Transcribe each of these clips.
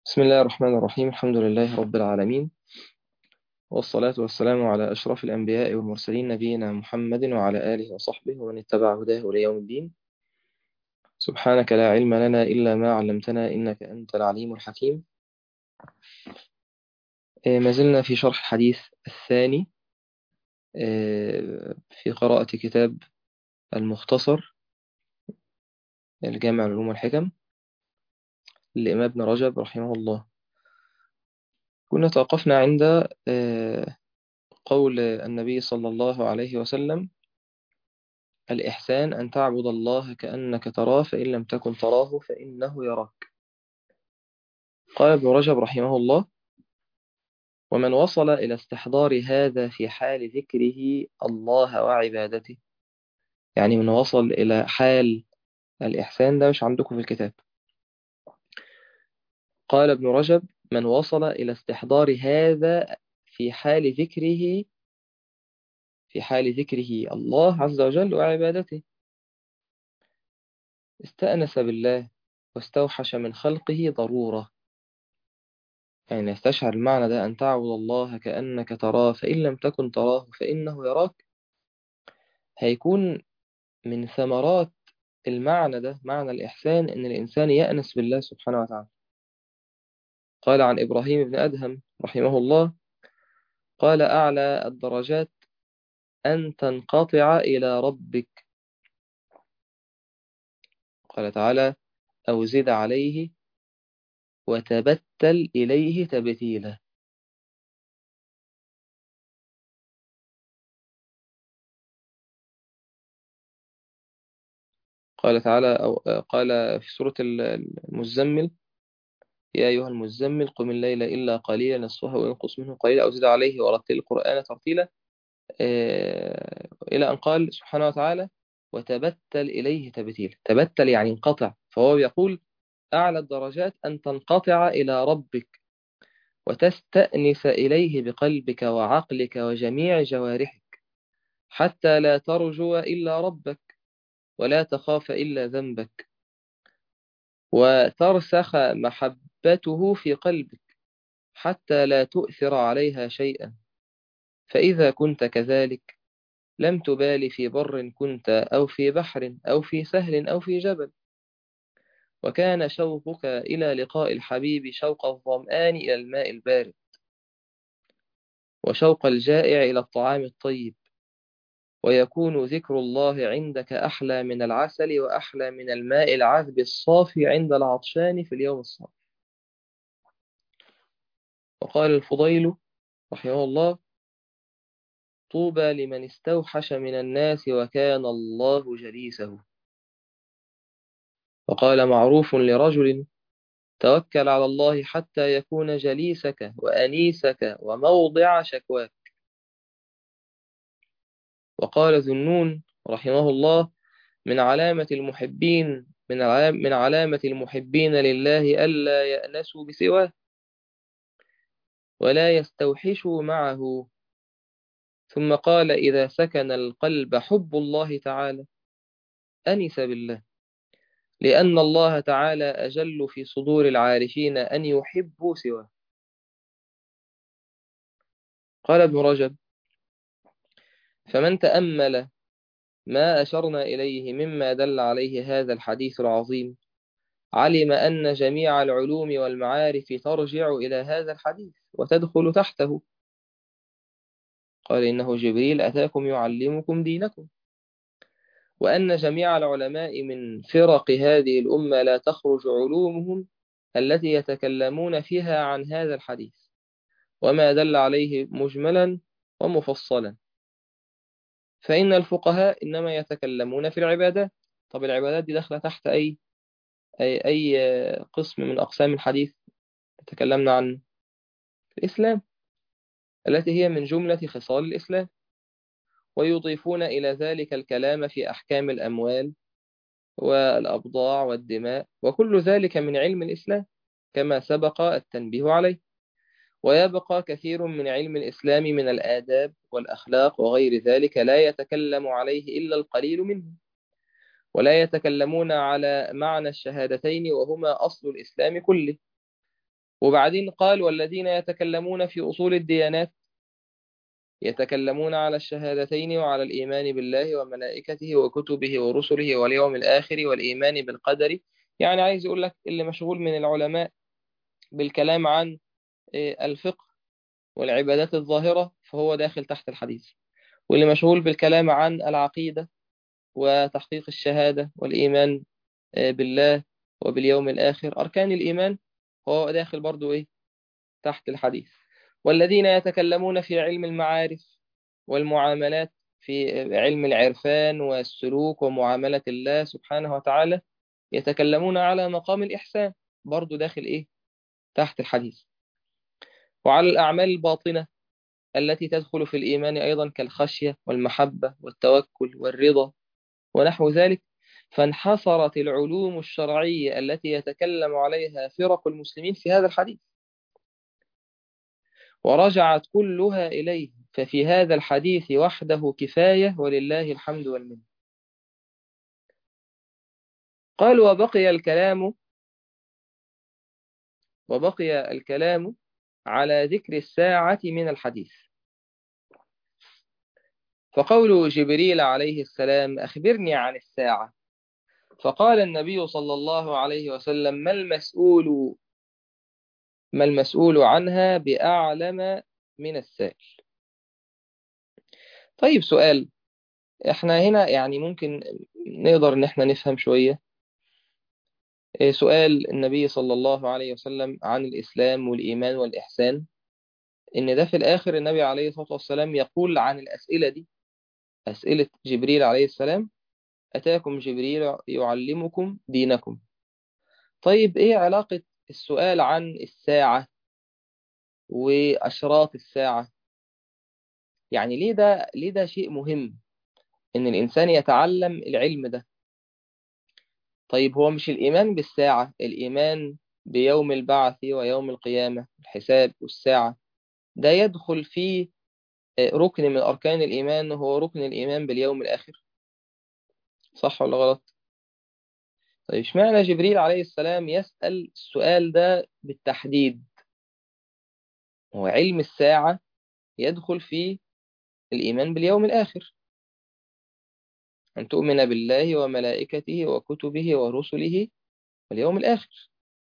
بسم الله الرحمن الرحيم. الحمد لله رب العالمين، والصلاة والسلام على أشرف الأنبياء والمرسلين نبينا محمد وعلى آله وصحبه ومن اتبع هداه إلى يوم الدين. سبحانك لا علم لنا إلا ما علمتنا إنك أنت العليم الحكيم. ما زلنا في شرح الحديث الثاني في قراءة كتاب المختصر الجامع العلوم والحكم للإمام ابن رجب رحمه الله. كنا توقفنا عند قول النبي صلى الله عليه وسلم: الإحسان أن تعبد الله كأنك تراه فإن لم تكن تراه فإنه يراك. قال ابن رجب رحمه الله: ومن وصل إلى استحضار هذا في حال ذكره الله وعبادته، يعني من وصل إلى حال الإحسان ده مش عندكم في الكتاب. قال ابن رجب: من وصل إلى استحضار هذا في حال ذكره، في حال ذكره الله عز وجل وعبادته، استأنس بالله واستوحش من خلقه ضرورة. يعني يستشعر المعنى ده: أن تعبد الله كأنك تراه فإن لم تكن تراه فإنه يراك. هيكون من ثمرات المعنى ده، معنى الإحسان، إن الإنسان يأنس بالله سبحانه وتعالى. قال عن إبراهيم بن أدهم رحمه الله: قال: أعلى الدرجات أن تنقطع إلى ربك. قال تعالى: أو زد عليه وتبتل إليه تبتيلا. قال تعالى أو قال في سورة المزمل: يا أيها المزمل قم الليل إلا قليلا نصفه وينقص منه قليلا أو زد عليه ورتل القرآن ترتيلا. إلى أن قال سبحانه وتعالى: وتبتل إليه تبتيلا. تبتل يعني انقطع، فهو يقول: أعلى الدرجات أن تنقطع إلى ربك وتستأنس إليه بقلبك وعقلك وجميع جوارحك، حتى لا ترجو إلا ربك ولا تخاف إلا ذنبك، وترسخ محبته في قلبك حتى لا تؤثر عليها شيئا. فإذا كنت كذلك لم تبال في بر كنت أو في بحر أو في سهل أو في جبل، وكان شوقك إلى لقاء الحبيب شوق الظمآن إلى الماء البارد، وشوق الجائع إلى الطعام الطيب، ويكون ذكر الله عندك أحلى من العسل وأحلى من الماء العذب الصافي عند العطشان في اليوم الصافي. وقال الفضيل رحمه الله: طوبى لمن استوحش من الناس وكان الله جليسه. وقال معروف لرجل: توكل على الله حتى يكون جليسك وأنيسك وموضع شكواك. وقال ذنون رحمه الله: من علامة المحبين من علامة المحبين لله ألا يأنسوا بسواه ولا يستوحشوا معه. ثم قال: إذا سكن القلب حب الله تعالى أنس بالله، لأن الله تعالى أجل في صدور العارفين أن يحبوا سواه. قال ابن رجب: فمن تأمل ما أشرنا إليه مما دل عليه هذا الحديث العظيم علم أن جميع العلوم والمعارف ترجع إلى هذا الحديث وتدخل تحته. قال: إنه جبريل أتاكم يعلمكم دينكم. وأن جميع العلماء من فرق هذه الأمة لا تخرج علومهم التي يتكلمون فيها عن هذا الحديث وما دل عليه مجملا ومفصلا. فإن الفقهاء إنما يتكلمون في العبادات. طب العبادات دي داخلة تحت أي قسم من أقسام الحديث تكلمنا عن الإسلام، التي هي من جملة خصال الإسلام، ويضيفون إلى ذلك الكلام في أحكام الأموال والأبضاع والدماء، وكل ذلك من علم الإسلام كما سبق التنبيه عليه. ويبقى كثير من علم الإسلام من الآداب والأخلاق وغير ذلك لا يتكلم عليه إلا القليل منه، ولا يتكلمون على معنى الشهادتين وهما أصل الإسلام كله. وبعدين قال والذين يتكلمون في أصول الديانات يتكلمون على الشهادتين وعلى الإيمان بالله وملائكته وكتبه ورسله واليوم الآخر والإيمان بالقدر. يعني عايز يقول لك اللي مشغول من العلماء بالكلام عن الفقه والعبادات الظاهرة فهو داخل تحت الحديث، واللي مشغول بالكلام عن العقيدة وتحقيق الشهادة والإيمان بالله وباليوم الآخر أركان الإيمان هو داخل برضو تحت الحديث. والذين يتكلمون في علم المعارف والمعاملات، في علم العرفان والسلوك ومعاملة الله سبحانه وتعالى يتكلمون على مقام الإحسان برضو داخل تحت الحديث. وعلى الأعمال الباطنة التي تدخل في الإيمان أيضا كالخشية والمحبة والتوكل والرضا ونحو ذلك. فانحصرت العلوم الشرعية التي يتكلم عليها فرق المسلمين في هذا الحديث ورجعت كلها إليه، ففي هذا الحديث وحده كفاية ولله الحمد والمنة. قال وبقي الكلام على ذكر الساعة من الحديث. فقول جبريل عليه السلام أخبرني عن الساعة، فقال النبي صلى الله عليه وسلم ما المسؤول عنها بأعلم من السائل. طيب سؤال، احنا هنا يعني ممكن نقدر ان احنا نفهم شوية سؤال النبي صلى الله عليه وسلم عن الإسلام والإيمان والإحسان، إن ده في الآخر النبي عليه الصلاة والسلام يقول عن الأسئلة دي أسئلة جبريل عليه السلام أتاكم جبريل يعلمكم دينكم. طيب إيه علاقة السؤال عن الساعة وأشراط الساعة؟ يعني ليه ده شيء مهم إن الإنسان يتعلم العلم ده؟ طيب هو مش الإيمان بالساعة، الإيمان بيوم البعث ويوم القيامة الحساب والساعة ده يدخل فيه ركن من أركان الإيمان، هو ركن الإيمان باليوم الآخر، صح ولا غلط؟ طيب اشمعنى جبريل عليه السلام يسأل السؤال ده بالتحديد؟ هو علم الساعة يدخل في الإيمان باليوم الآخر، أن تؤمن بالله وملائكته وكتبه ورسله واليوم الآخر.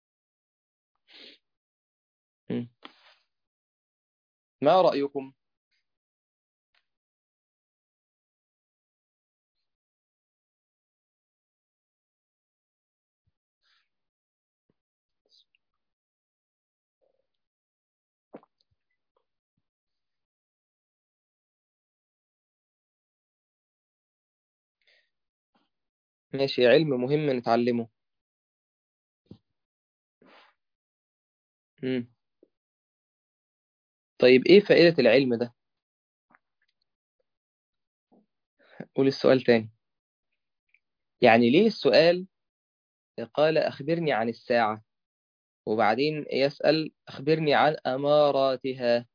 م. ما رأيكم؟ ماشي، علم مهم نتعلمه. م. طيب إيه فائدة العلم ده؟ قول السؤال تاني. يعني ليه السؤال قال أخبرني عن الساعة وبعدين يسأل أخبرني عن أماراتها؟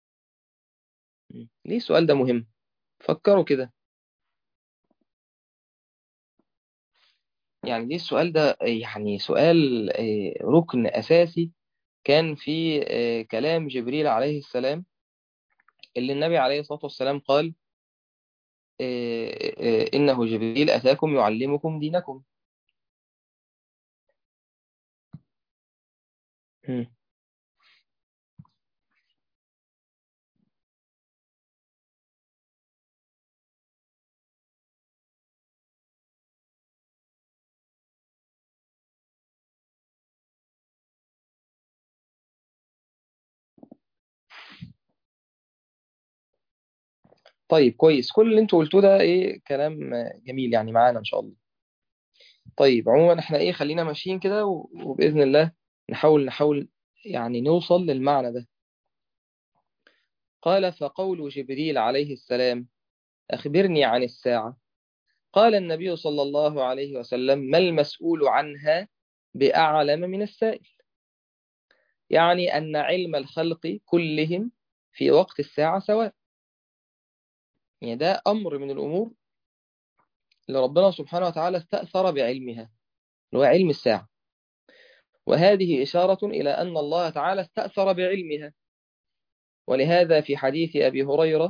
ليه السؤال ده مهم؟ فكروا كده. يعني ليه السؤال ده يعني سؤال ركن أساسي كان في كلام جبريل عليه السلام، اللي النبي عليه الصلاة والسلام قال إنه جبريل أتاكم يعلمكم دينكم. مم. طيب كويس، كل اللي انتوا قلتوه ده كلام جميل يعني معانا إن شاء الله. طيب عموما احنا خلينا ماشيين كده وبإذن الله نحاول يعني نوصل للمعنى ده. قال فقول جبريل عليه السلام أخبرني عن الساعة، قال النبي صلى الله عليه وسلم ما المسؤول عنها بأعلم من السائل. يعني أن علم الخلق كلهم في وقت الساعة سواء. يعني ده أمر من الأمور اللي ربنا سبحانه وتعالى استأثر بعلمها، اللي هو علم الساعة. وهذه إشارة إلى أن الله تعالى استأثر بعلمها. ولهذا في حديث أبي هريرة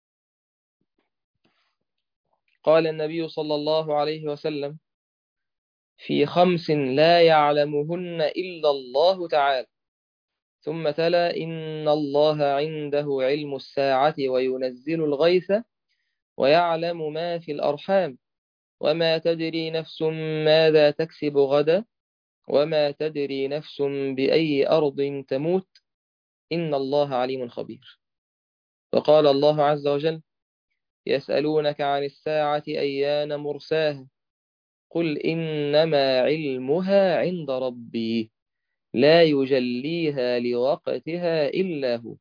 قال النبي صلى الله عليه وسلم: في 5 لا يعلمهن إلا الله تعالى، ثم تلا: إن الله عنده علم الساعة وينزل الغيث ويعلم ما في الأرحام وما تدري نفس ماذا تكسب غدا وما تدري نفس بأي أرض تموت إن الله عليم خبير. وقال الله عز وجل: يسألونك عن الساعة أيان مرساها قل إنما علمها عند ربي لا يجليها لوقتها إلا هو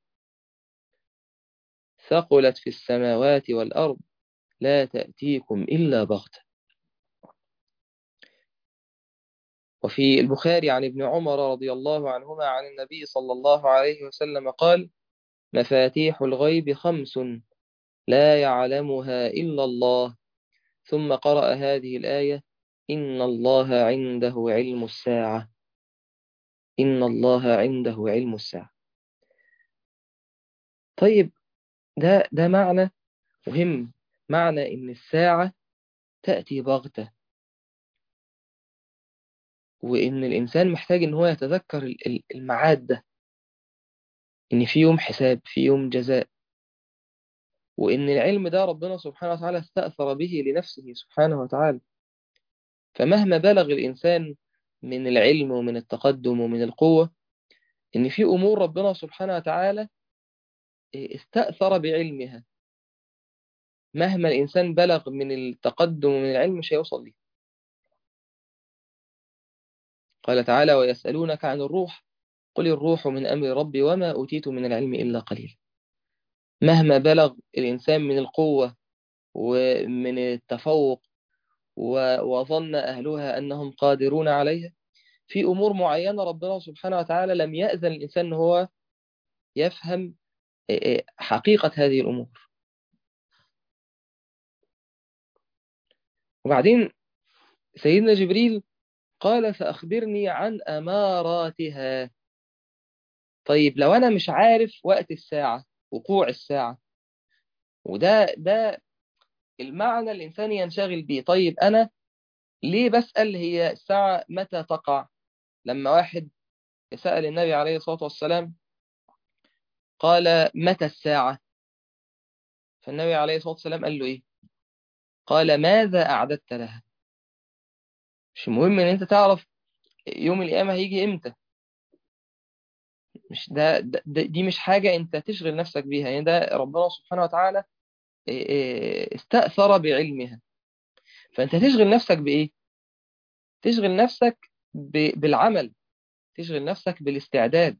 ثقلت في السماوات والأرض لا تأتيكم إلا بغتة. وفي البخاري عن ابن عمر رضي الله عنهما عن النبي صلى الله عليه وسلم قال: مفاتيح الغيب 5 لا يعلمها إلا الله، ثم قرأ هذه الآية: إن الله عنده علم الساعة إن الله عنده علم الساعة. طيب، ده معنى مهم، معنى إن الساعة تأتي بغتة، وإن الإنسان محتاج إن هو يتذكر الميعاد ده، إن في يوم حساب، في يوم جزاء، وإن العلم ده ربنا سبحانه وتعالى استأثر به لنفسه سبحانه وتعالى. فمهما بلغ الإنسان من العلم ومن التقدم ومن القوة، إن في أمور ربنا سبحانه وتعالى استأثر بعلمها، مهما الإنسان بلغ من التقدم ومن العلم مش هيوصل ليه. قال تعالى: ويسألونك عن الروح قل الروح من أمر ربي وما أوتيت من العلم إلا قليل. مهما بلغ الإنسان من القوة ومن التفوق وظن أهلها أنهم قادرون عليها، في أمور معينة ربنا سبحانه وتعالى لم يأذن الإنسان أنه هو يفهم حقيقة هذه الأمور. وبعدين سيدنا جبريل قال: فأخبرني عن أماراتها. طيب، لو أنا مش عارف وقت الساعة، وقوع الساعة، وده المعنى الإنسان ينشغل به، طيب أنا ليه بسأل هي الساعة متى تقع؟ لما واحد سأل النبي عليه الصلاة والسلام قال: متى الساعة؟ فالنبي عليه الصلاة والسلام قال له إيه؟ قال: ماذا أعددت لها؟ مش مهم إن أنت تعرف يوم القيامة هيجي إمتى، مش دي مش حاجة أنت تشغل نفسك بيها، يعني ده ربنا سبحانه وتعالى استأثر بعلمها. فأنت تشغل نفسك بإيه؟ تشغل نفسك بالعمل، تشغل نفسك بالاستعداد.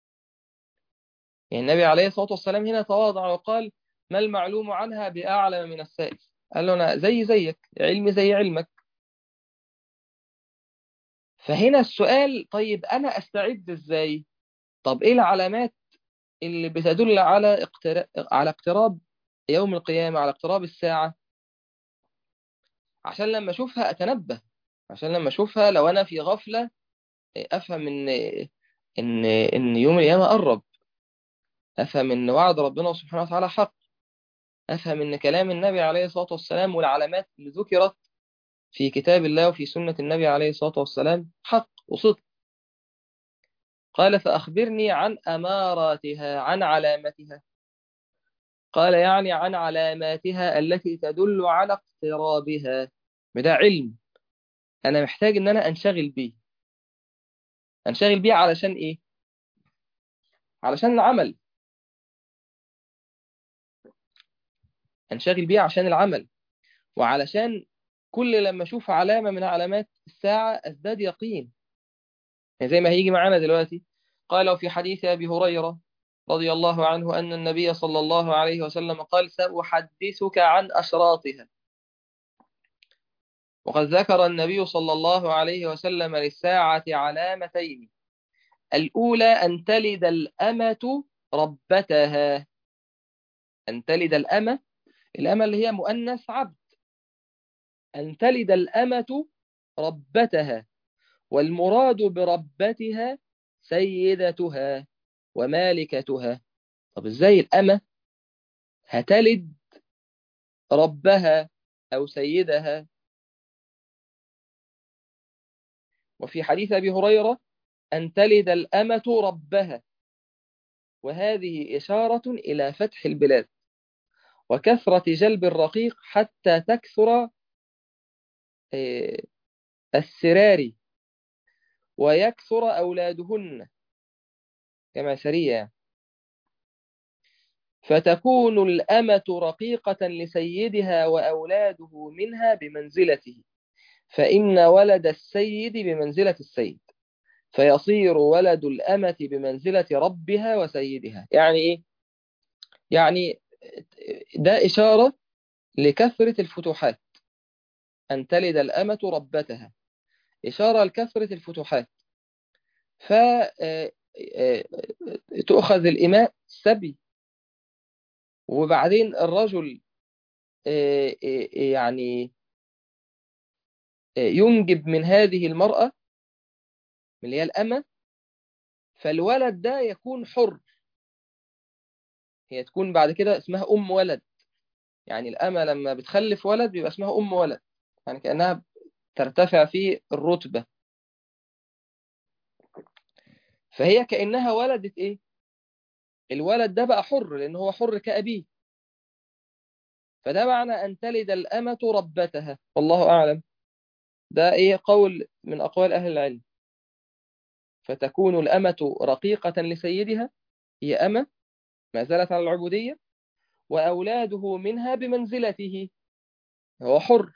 يعني النبي عليه الصلاة والسلام هنا تواضع وقال: ما المعلوم عنها بأعلم من السائل؟ قال له: أنا زيك، علمي زي علمك. فهنا السؤال: طيب أنا أستعد إزاي؟ طب إيه العلامات اللي بتدل على اقتراب يوم القيامة، على اقتراب الساعة، عشان لما أشوفها أتنبه، عشان لما أشوفها لو أنا في غفلة أفهم إن يوم القيامة قرب، أفهم إن وعد ربنا سبحانه وتعالى حق، أفهم إن كلام النبي عليه الصلاة والسلام والعلامات اللي ذكرت في كتاب الله وفي سنة النبي عليه الصلاة والسلام حق وصدق. قال: فأخبرني عن أماراتها، عن علامتها. قال: يعني عن علاماتها التي تدل على اقترابها. ده علم أنا محتاج إن أنا أنشغل بيه. أنشغل بيه علشان إيه؟ علشان العمل. أنشغل بيه عشان العمل، وعلشان كل لما أشوف علامة من علامات الساعة أزداد يقين، يعني زي ما هيجي معانا دلوقتي. قال في حديث أبي هريرة رضي الله عنه أن النبي صلى الله عليه وسلم قال: سأحدثك عن أشراطها. وقد ذكر النبي صلى الله عليه وسلم للساعة علامتين: الأولى أن تلد الأمة ربتها. أن تلد الأمة اللي هي مؤنث عبد، أن تلد الأمة ربتها. والمراد بربتها سيدتها ومالكتها. طب ازاي الأمة هتلد ربها أو سيدها؟ وفي حديث أبي هريرة أن تلد الأمة ربها، وهذه إشارة إلى فتح البلاد وكثرة جلب الرقيق حتى تكثر آه، السرار ويكثر أولادهن كما سرية يعني. فتكون الأمة رقيقة لسيدها وأولاده منها بمنزلته، فإن ولد السيد بمنزلة السيد، فيصير ولد الأمة بمنزلة ربها وسيدها. يعني إيه؟ يعني ده إشارة لكثرة الفتوحات، أن تلد الأمة ربتها إشارة لكثرة الفتوحات. فتؤخذ الإماء سبي، وبعدين الرجل يعني ينجب من هذه المرأة من اللي هي الأمة، فالولد ده يكون حر، هي تكون بعد كده اسمها أم ولد. يعني الأمة لما بتخلف ولد بيبقى اسمها أم ولد، يعني كأنها ترتفع في الرتبة، فهي كأنها ولدت إيه؟ الولد ده بقى حر لأنه هو حر كأبيه. فده معنى أن تلد الأمة ربتها، والله أعلم. ده إيه قول من أقوال أهل العلم. فتكون الأمة رقيقة لسيدها، هي أمة ما زالت على العبودية، وأولاده منها بمنزلته، هو حر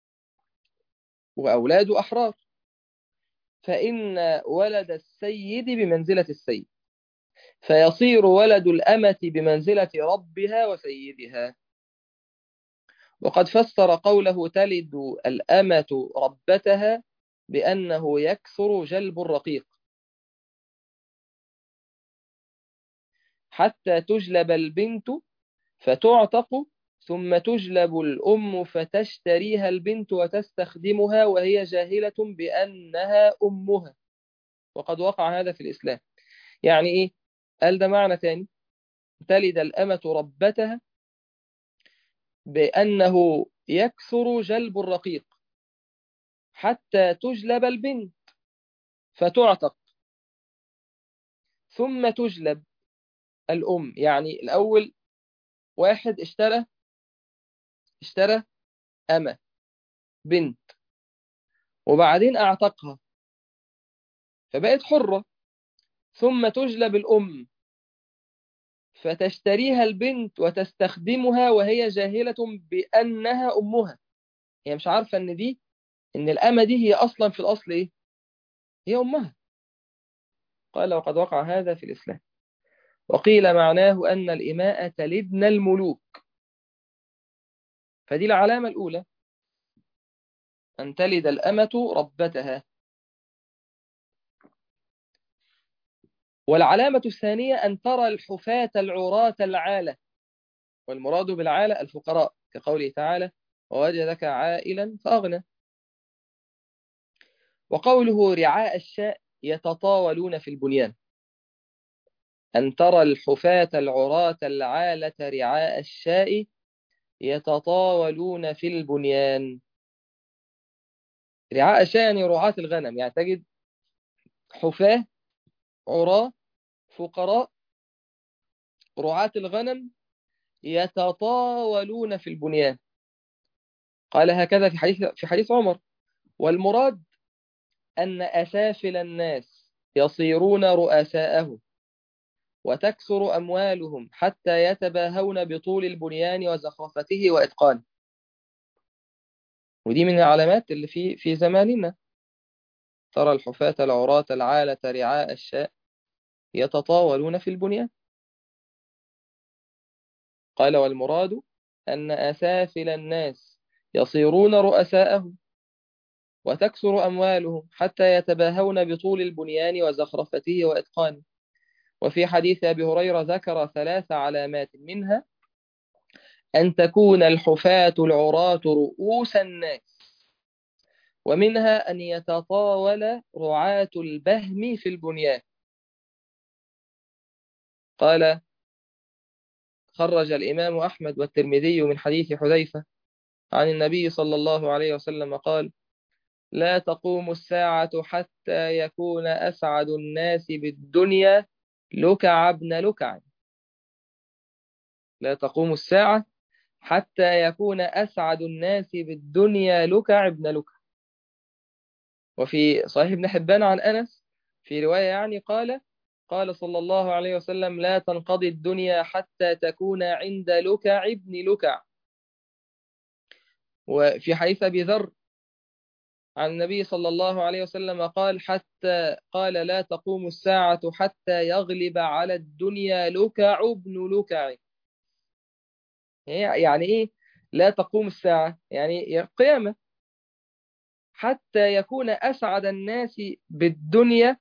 وأولاده أحرار، فإن ولد السيد بمنزلة السيد، فيصير ولد الأمة بمنزلة ربها وسيدها. وقد فسر قوله تلد الأمة ربتها بأنه يكثر جلب الرقيق حتى تجلب البنت فتعتق، ثم تجلب الأم فتشتريها البنت وتستخدمها وهي جاهلة بأنها أمها، وقد وقع هذا في الإسلام. يعني إيه؟ قال ده معنى تاني، تلد الأمة ربتها بأنه يكثر جلب الرقيق حتى تجلب البنت فتعتق، ثم تجلب الأم. يعني الأول واحد اشترى أمة بنت، وبعدين أعتقها فبقت حرة، ثم تجلب الأم فتشتريها البنت وتستخدمها وهي جاهلة بأنها أمها، هي مش عارفة إن الأمة دي هي أصلا في الأصل إيه؟ هي أمها. قال وقد وقع هذا في الإسلام. وقيل معناه أن الإماء تلدن الملوك، فدي العلامة الأولى، أن تلد الأمة ربتها. والعلامة الثانية أن ترى الحفاة العراة العالة، والمراد بالعالة الفقراء، كقوله تعالى ووجدك عائلا فأغنى. وقوله رعاء الشاء يتطاولون في البنيان، أن ترى الحفاة العراة العالة رعاء الشاء يتطاولون في البنيان. رعاء الشاء يعني رعاة الغنم، يعني تجد حفاة عراة فقراء رعاة الغنم يتطاولون في البنيان. قال هكذا في حديث عمر. والمراد أن أسافل الناس يصيرون رؤساءه وتكثر أموالهم حتى يتباهون بطول البنيان وزخرفته وإتقانه. ودي من العلامات اللي في زماننا، ترى الحفاة العراة العالة رعاء الشاء يتطاولون في البنيان. قال والمراد أن أسافل الناس يصيرون رؤساءهم وتكثر أموالهم حتى يتباهون بطول البنيان وزخرفته وإتقانه. وفي حديث أبي هريرة ذكر 3 علامات، منها أن تكون الحفاة العراة رؤوس الناس، ومنها أن يتطاول رعاة البهم في البنيان. قال: خرج الإمام أحمد والترمذي من حديث حذيفة عن النبي صلى الله عليه وسلم قال: لا تقوم الساعة حتى يكون أسعد الناس بالدنيا لكع بن لكع. لا تقوم الساعة حتى يكون أسعد الناس بالدنيا لكع بن لكع. وفي صحيح ابن حبان عن أنس في رواية يعني قال صلى الله عليه وسلم: لا تنقضي الدنيا حتى تكون عند لكع بن لكع. وفي حديث أبي ذر عن النبي صلى الله عليه وسلم قال: لا تقوم الساعة حتى يغلب على الدنيا لكع بن لكع. يعني إيه لا تقوم الساعة؟ يعني القيامة. حتى يكون أسعد الناس بالدنيا،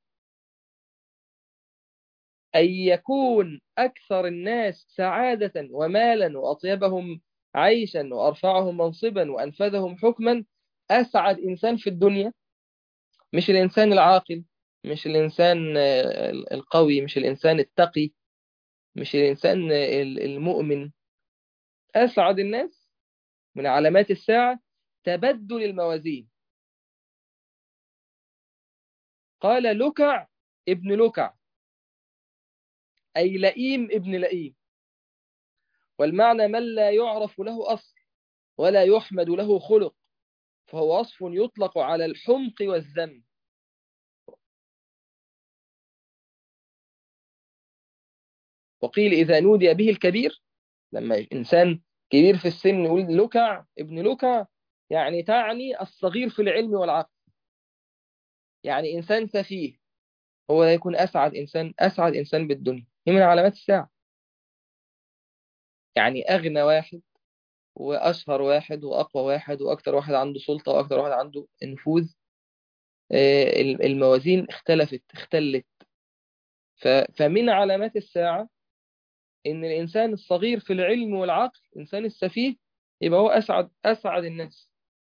أي يكون أكثر الناس سعادة ومالا وأطيبهم عيشا وأرفعهم منصبا وأنفذهم حكما أسعد إنسان في الدنيا. مش الإنسان العاقل، مش الإنسان القوي، مش الإنسان التقي، مش الإنسان المؤمن. أسعد الناس من علامات الساعة تبدل الموازين. قال: لكع ابن لكع، أي لئيم ابن لئيم. والمعنى من لا يعرف له أصل ولا يحمد له خلق، فهو وصف يطلق على الحمق والذم. وقيل إذا نودي به الكبير، لما إنسان كبير في السن يقول لكع ابن لكع، يعني تعني الصغير في العلم والعقل، يعني إنسان سفيه. هو لا يكون أسعد إنسان بالدنيا. هي من علامات الساعة. يعني أغنى واحد وأشهر واحد وأقوى واحد وأكثر واحد عنده سلطة وأكثر واحد عنده نفوذ، الموازين اختلت. فمن علامات الساعة إن الإنسان الصغير في العلم والعقل، إنسان السفيه، يبقى هو أسعد الناس.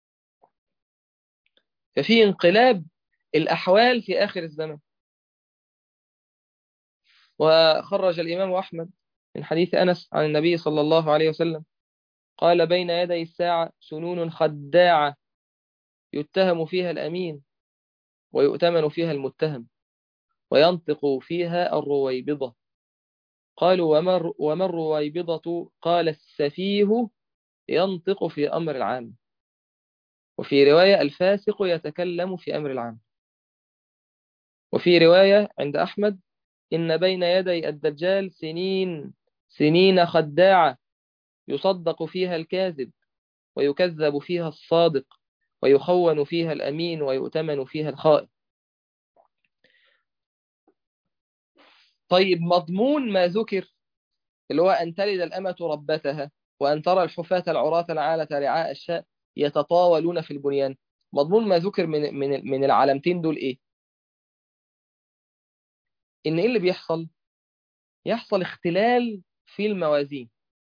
ففي انقلاب الأحوال في آخر الزمن. وخرج الإمام أحمد من حديث أنس عن النبي صلى الله عليه وسلم قال: بين يدي الساعة سنون خداعة يتهم فيها الأمين ويؤتمن فيها المتهم وينطق فيها الرويبضة. قالوا: وما الرويبضة؟ قال: السفيه ينطق في أمر العام. وفي رواية: الفاسق يتكلم في أمر العام. وفي رواية عند أحمد: إن بين يدي الدجال سنين خداعة يصدق فيها الكاذب ويكذب فيها الصادق ويخون فيها الأمين ويؤتمن فيها الخائن. طيب، مضمون ما ذكر اللي هو أن تلد الأمة ربتها وأن ترى الحفاة العراة العالة رعاء الشاء يتطاولون في البنيان، مضمون ما ذكر من العلامتين دول إيه؟ إن إيه اللي بيحصل؟ يحصل اختلال في الموازين.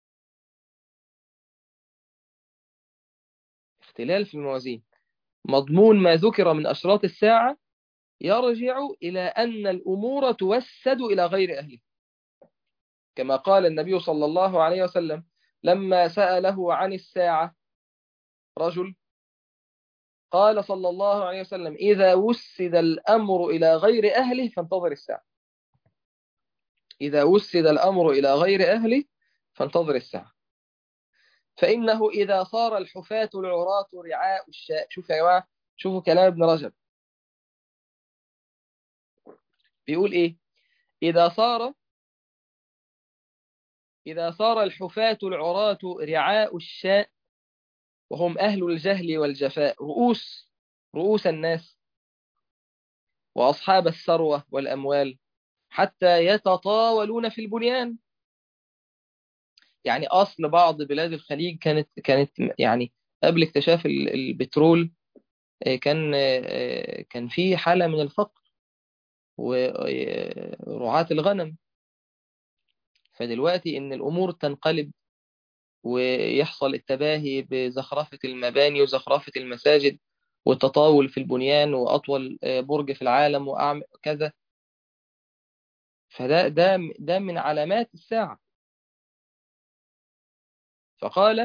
اختلال في الموازين. مضمون ما ذكر من أشراط الساعة يرجع إلى أن الأمور توسد إلى غير أهله، كما قال النبي صلى الله عليه وسلم لما سأله عن الساعة رجل، قال صلى الله عليه وسلم: إذا وسد الأمر إلى غير أهله فانتظر الساعة. إذا وسد الأمر إلى غير أهله فانتظر الساعة. فإنه إذا صار الحفاة العراة رعاء الشاء. شوف يا جماعة، شوفوا كلام ابن رجب بيقول إيه. إذا صار الحفاة العراة رعاء الشاء، وهم أهل الجهل والجفاء، رؤوس الناس وأصحاب الثروة والأموال، حتى يتطاولون في البنيان. يعني أصل بعض بلاد الخليج كانت يعني قبل اكتشاف البترول، كان في حالة من الفقر ورعاة الغنم. فدلوقتي إن الأمور تنقلب ويحصل التباهي بزخرفة المباني وزخرفة المساجد والتطاول في البنيان وأطول برج في العالم وأعمى كذا. فده من علامات الساعة. فقال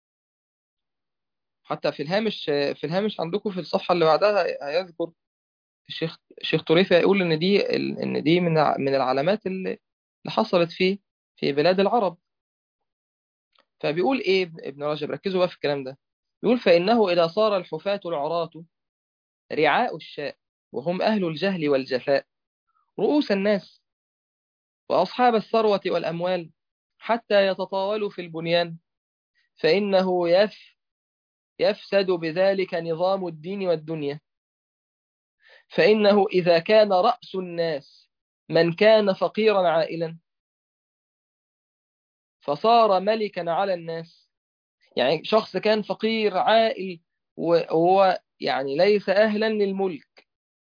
حتى في الهامش عندكم في الصفحة اللي بعدها هيذكر الشيخ طريفة يقول إن دي من العلامات اللي حصلت في بلاد العرب. فبيقول إيه ابن رجب، ركزوا بقى في الكلام ده. يقول فإنه إذا صار الحفاة العراة رعاء الشاء وهم أهل الجهل والجفاء رؤوس الناس وأصحاب الثروة والأموال حتى يتطاولوا في البنيان، فإنه يفسد بذلك نظام الدين والدنيا. فإنه إذا كان رأس الناس من كان فقيرا عائلا فصار ملكا على الناس، يعني شخص كان فقير عائل وهو يعني ليس أهلا للملك،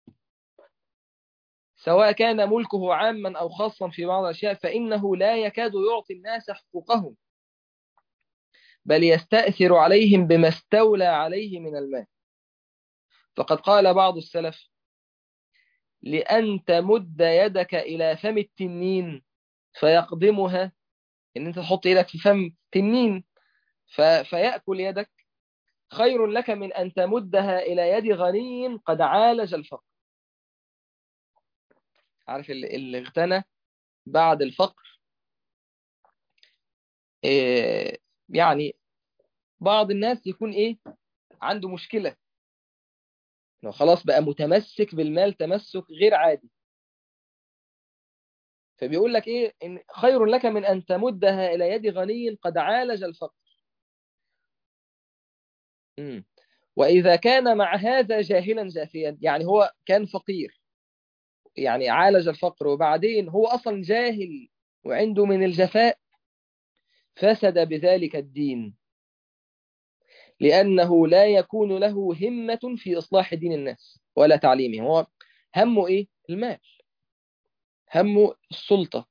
سواء كان ملكه عاما أو خاصا في بعض الأشياء، فإنه لا يكاد يعطي الناس حقوقهم، بل يستأثر عليهم بما استولى عليه من المال. فقد قال بعض السلف لأن تمد يدك إلى فم التنين فيقضمها، إن أنت تحط إيدك في فم تنين فيأكل يدك، خير لك من أن تمدها إلى يد غني قد عالج الفقر. عارف اللي اغتنى بعد الفقر، إيه يعني بعض الناس يكون إيه عنده مشكلة لو خلاص بقى متمسك بالمال تمسك غير عادي، فبيقول لك إيه إن خير لك من أن تمدها إلى يد غني قد عالج الفقر. مم. وإذا كان مع هذا جاهلا جافيا، يعني هو كان فقير يعني عالج الفقر وبعدين هو أصلا جاهل وعنده من الجفاء، فسد بذلك الدين، لأنه لا يكون له همة في إصلاح دين الناس ولا تعليمهم. هو همه إيه؟ المال، همه السلطة،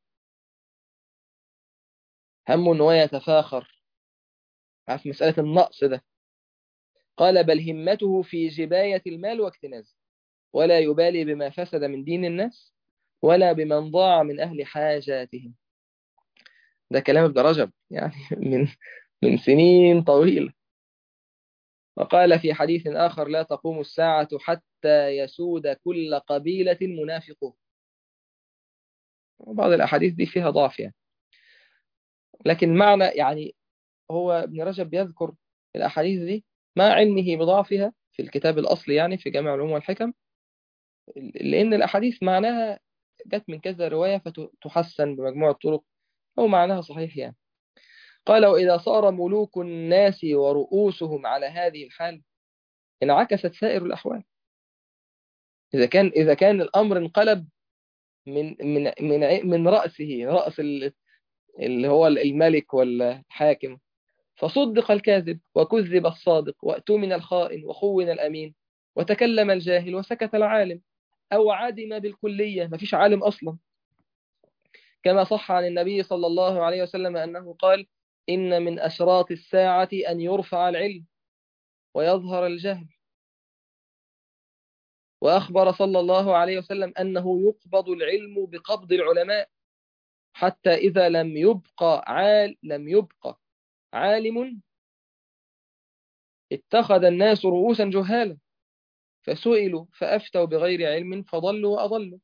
همه أنه يتفاخر. عارف مسألة النقص ده؟ قال بل همته في جباية المال واكتنازه، ولا يبالي بما فسد من دين الناس ولا بمن ضاع من أهل حاجاتهم. ده كلام ابن رجب يعني من سنين طويلة. وقال في حديث آخر لا تقوم الساعة حتى يسود كل قبيلة منافقون. وبعض الأحاديث دي فيها ضعف يعني، لكن معنى يعني هو ابن رجب بيذكر الأحاديث دي مع علمه بضعفها في الكتاب الأصلي يعني في جامع العلوم والحكم، لأن الأحاديث معناها جت من كذا رواية فتحسن بمجموعة طرق، أو معناها صحيح يعني. قال وإذا صار ملوك الناس ورؤوسهم على هذه الحال انعكست سائر الأحوال. إذا كان الأمر انقلب من رأسه، رأس اللي هو الملك ولا الحاكم، فصدق الكاذب وكذب الصادق وأتمن الخائن وخون الأمين وتكلم الجاهل وسكت العالم، أو عدم بالكلية، ما فيش عالم أصلا. كما صح عن النبي صلى الله عليه وسلم أنه قال إن من أشراط الساعة أن يرفع العلم ويظهر الجهل. وأخبر صلى الله عليه وسلم أنه يقبض العلم بقبض العلماء، حتى إذا لم يبقى عالم اتخذ الناس رؤوسا جهالا فسئلوا فأفتوا بغير علم فضلوا وأضلوا.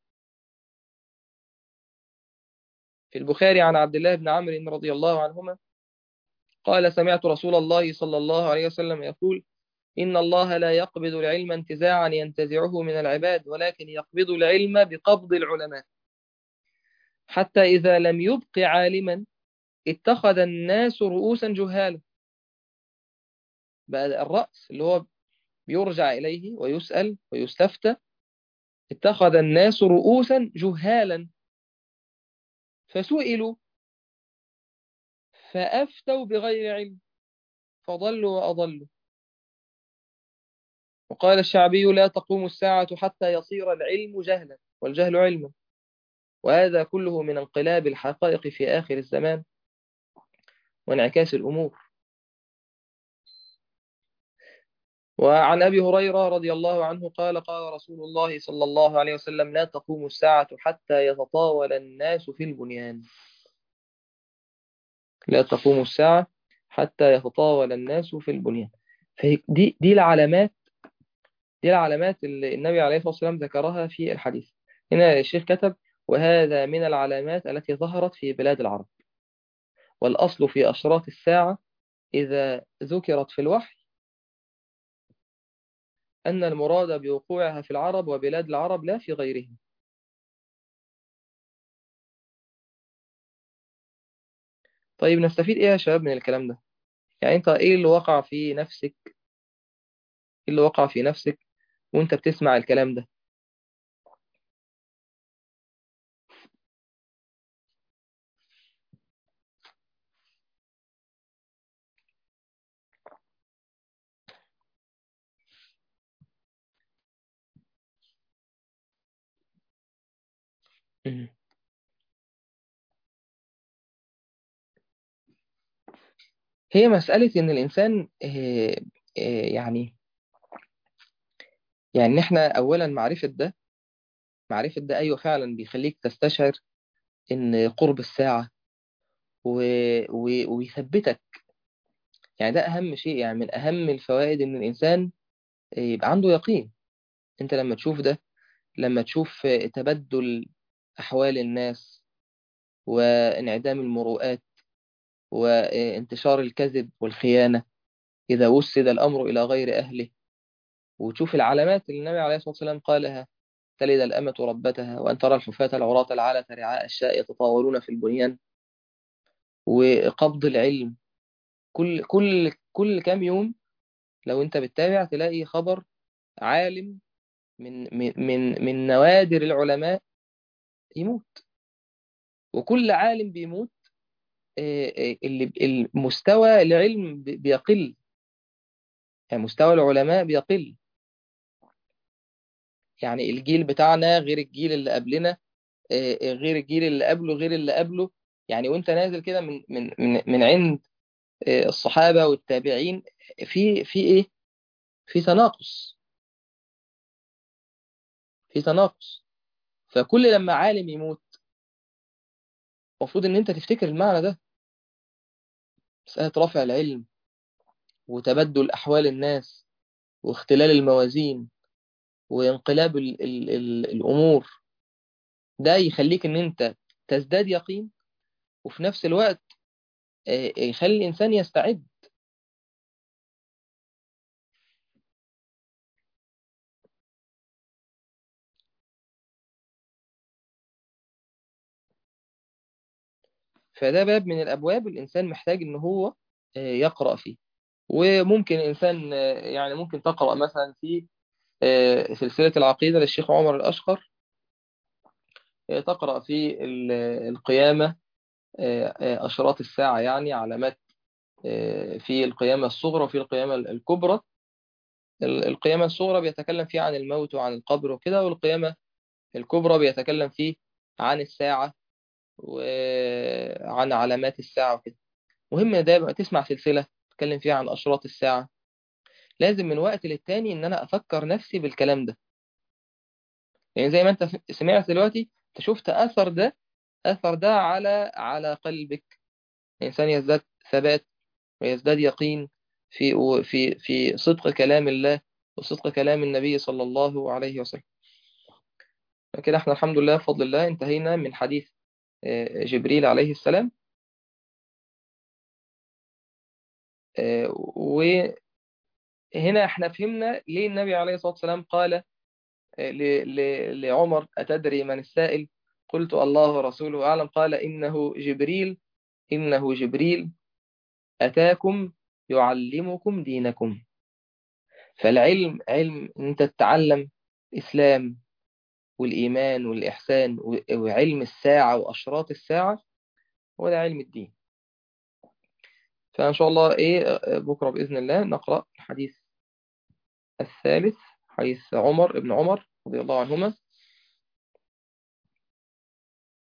في البخاري عن عبد الله بن عمرو رضي الله عنهما قال سمعت رسول الله صلى الله عليه وسلم يقول إن الله لا يقبض العلم انتزاعا ينتزعه من العباد، ولكن يقبض العلم بقبض العلماء، حتى إذا لم يبق عالما اتخذ الناس رؤوسا جهالا. بقى الرأس اللي هو بيرجع إليه ويسأل ويستفتى، اتخذ الناس رؤوسا جهالا فسئلوا فأفتوا بغير علم فضلوا وأضلوا. وقال الشعبي لا تقوم الساعة حتى يصير العلم جهلا والجهل علما، وهذا كله من انقلاب الحقائق في آخر الزمان وانعكاس الأمور. وعن أبي هريرة رضي الله عنه قال قال رسول الله صلى الله عليه وسلم لا تقوم الساعة حتى يتطاول الناس في البنيان. لا تقوم الساعة حتى يتطاول الناس في البنيان. دي العلامات، دي العلامات اللي النبي عليه الصلاة والسلام ذكرها في الحديث. هنا الشيخ كتب: وهذا من العلامات التي ظهرت في بلاد العرب، والأصل في أشراط الساعة إذا ذكرت في الوحي أن المراد بوقوعها في العرب وبلاد العرب لا في غيرهم. طيب نستفيد إيه يا شباب من الكلام ده؟ يعني أنت إيه اللي وقع في نفسك، إيه اللي وقع في نفسك وأنت بتسمع الكلام ده؟ مم. هي مسألة إن الإنسان يعني، يعني إحنا أولا معرفة ده أيوة فعلا بيخليك تستشعر إن قرب الساعة و... ويثبتك. يعني ده أهم شيء، يعني من أهم الفوائد إن الإنسان يبقى عنده يقين. أنت لما تشوف ده، لما تشوف تبدل أحوال الناس وانعدام المروءات وانتشار الكذب والخيانة إذا وسد الأمر إلى غير أهله، وتشوف العلامات اللي النبي عليه الصلاة والسلام قالها: تلد الأمة ربتها، وأن ترى الحفاة العراة العالة رعاء الشاء يتطاولون في البنيان، وقبض العلم. كل كام يوم لو أنت بتتابع تلاقي خبر عالم من نوادر العلماء يموت. وكل عالم بيموت اللي المستوى العلم بيقل، يعني مستوى العلماء بيقل. يعني الجيل بتاعنا غير الجيل اللي قبلنا، غير الجيل اللي قبله غير اللي قبله. يعني وانت نازل كده من عند الصحابة والتابعين، في ايه، في تناقص، في تناقص. فكل لما عالم يموت المفروض ان انت تفتكر المعنى ده. مسألة رفع العلم وتبدل أحوال الناس واختلال الموازين وانقلاب ال الأمور، ده يخليك ان انت تزداد يقين، وفي نفس الوقت يخلي الإنسان يستعد. فده باب من الأبواب الإنسان محتاج إن هو يقرأ فيه. وممكن الإنسان يعني ممكن تقرأ مثلا في سلسلة العقيدة للشيخ عمر الأشقر، تقرأ في القيامة، أشراط الساعة، يعني علامات في القيامة الصغرى وفي القيامة الكبرى. القيامة الصغرى بيتكلم فيها عن الموت وعن القبر وكده، والقيامة الكبرى بيتكلم فيه عن الساعة وعن علامات الساعة وكده. مهم ده يبقى تسمع سلسلة تتكلم فيها عن أشراط الساعة. لازم من وقت للتاني إن أنا أفكر نفسي بالكلام ده، يعني زي ما أنت سمعت دلوقتي، أنت شفت أثر ده، أثر ده على قلبك. الإنسان يزداد ثبات ويزداد يقين في صدق كلام الله وصدق كلام النبي صلى الله عليه وسلم. كده احنا الحمد لله بفضل الله انتهينا من حديث جبريل عليه السلام. وهنا احنا فهمنا ليه النبي عليه الصلاة والسلام قال لعمر: أتدري من السائل؟ قلت: الله ورسوله أعلم. قال: إنه جبريل، إنه جبريل أتاكم يعلمكم دينكم. فالعلم علم إن أنت تتعلم الإسلام والإيمان والإحسان وعلم الساعة وأشراط الساعة، هو ده علم الدين. فإن شاء الله بكرة بإذن الله نقرأ الحديث الثالث، حديث عمر ابن عمر رضي الله عنهما.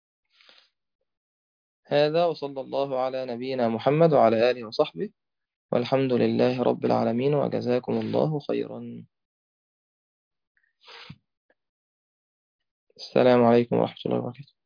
هذا وصلى الله على نبينا محمد وعلى آله وصحبه والحمد لله رب العالمين، وجزاكم الله خيرا. السلام عليكم ورحمة الله وبركاته.